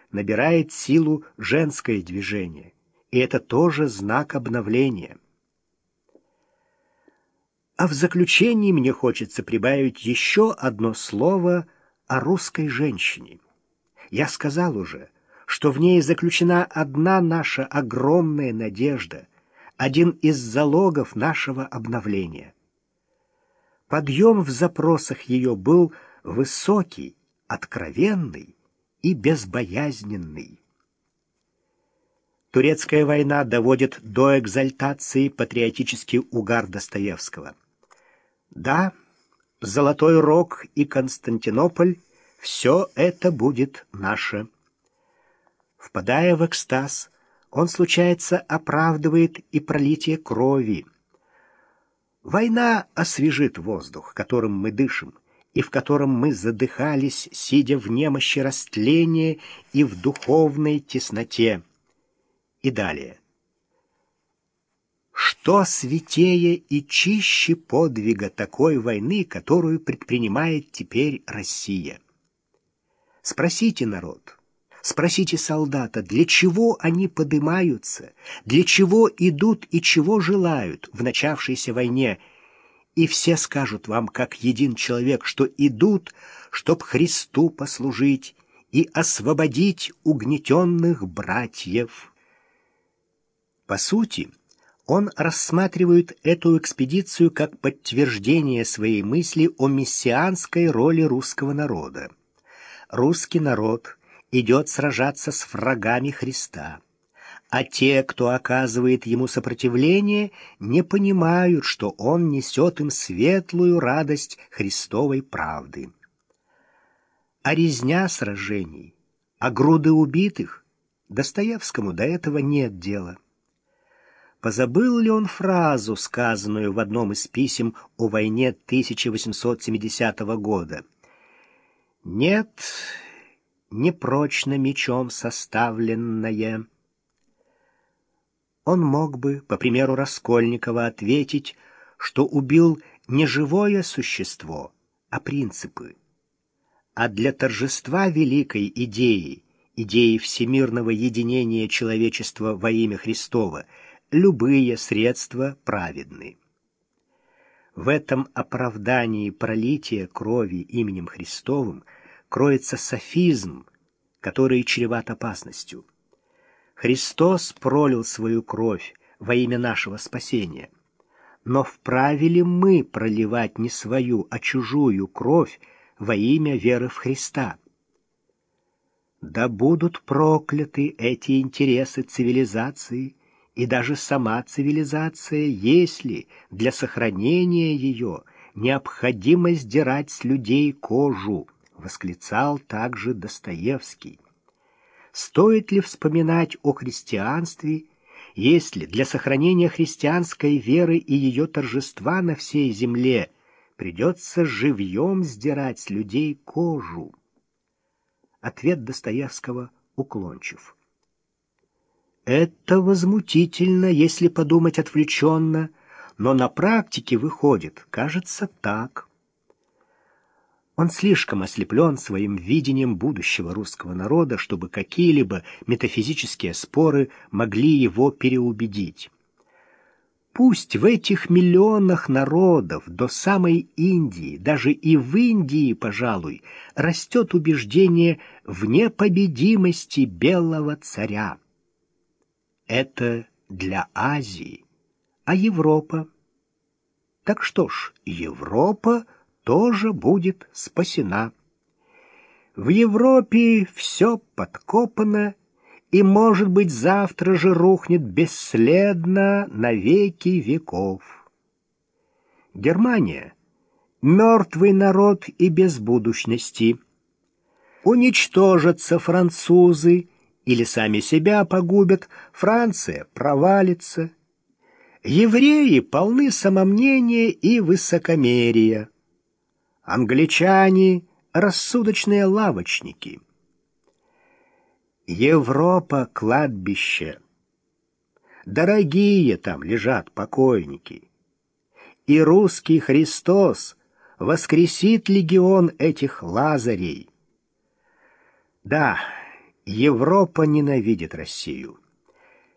набирает силу женское движение, и это тоже знак обновления. А в заключении мне хочется прибавить еще одно слово о русской женщине. Я сказал уже, что в ней заключена одна наша огромная надежда, один из залогов нашего обновления. Подъем в запросах ее был высокий, откровенный и безбоязненный. Турецкая война доводит до экзальтации патриотический угар Достоевского. Да, Золотой Рог и Константинополь — все это будет наше. Впадая в экстаз, он, случается, оправдывает и пролитие крови. Война освежит воздух, которым мы дышим, и в котором мы задыхались, сидя в немощи растления и в духовной тесноте. И далее. Что святее и чище подвига такой войны, которую предпринимает теперь Россия? Спросите народ, спросите солдата, для чего они подымаются, для чего идут и чего желают в начавшейся войне, и все скажут вам, как един человек, что идут, чтоб Христу послужить и освободить угнетенных братьев. По сути, он рассматривает эту экспедицию как подтверждение своей мысли о мессианской роли русского народа. Русский народ идет сражаться с врагами Христа, а те, кто оказывает ему сопротивление, не понимают, что он несет им светлую радость Христовой правды. А резня сражений, а груды убитых Достоевскому до этого нет дела. Позабыл ли он фразу, сказанную в одном из писем о войне 1870 года? «Нет, непрочно мечом составленное». Он мог бы, по примеру Раскольникова, ответить, что убил не живое существо, а принципы. А для торжества великой идеи, идеи всемирного единения человечества во имя Христова, любые средства праведны. В этом оправдании пролития крови именем Христовым кроется софизм, который чреват опасностью. Христос пролил свою кровь во имя нашего спасения. Но вправе ли мы проливать не свою, а чужую кровь во имя веры в Христа? Да будут прокляты эти интересы цивилизации, и даже сама цивилизация, если для сохранения ее необходимо сдирать с людей кожу, восклицал также Достоевский. Стоит ли вспоминать о христианстве, если для сохранения христианской веры и ее торжества на всей земле придется живьем сдирать с людей кожу? Ответ Достоевского уклончив. Это возмутительно, если подумать отвлеченно, но на практике выходит, кажется, так. Он слишком ослеплен своим видением будущего русского народа, чтобы какие-либо метафизические споры могли его переубедить. Пусть в этих миллионах народов до самой Индии, даже и в Индии, пожалуй, растет убеждение в непобедимости белого царя. Это для Азии, а Европа? Так что ж, Европа тоже будет спасена. В Европе все подкопано, и, может быть, завтра же рухнет бесследно на веки веков. Германия — мертвый народ и без будущности. Уничтожатся французы или сами себя погубят, Франция провалится. Евреи полны самомнения и высокомерия. Англичане — рассудочные лавочники. Европа — кладбище. Дорогие там лежат покойники. И русский Христос воскресит легион этих лазарей. Да, Европа ненавидит Россию.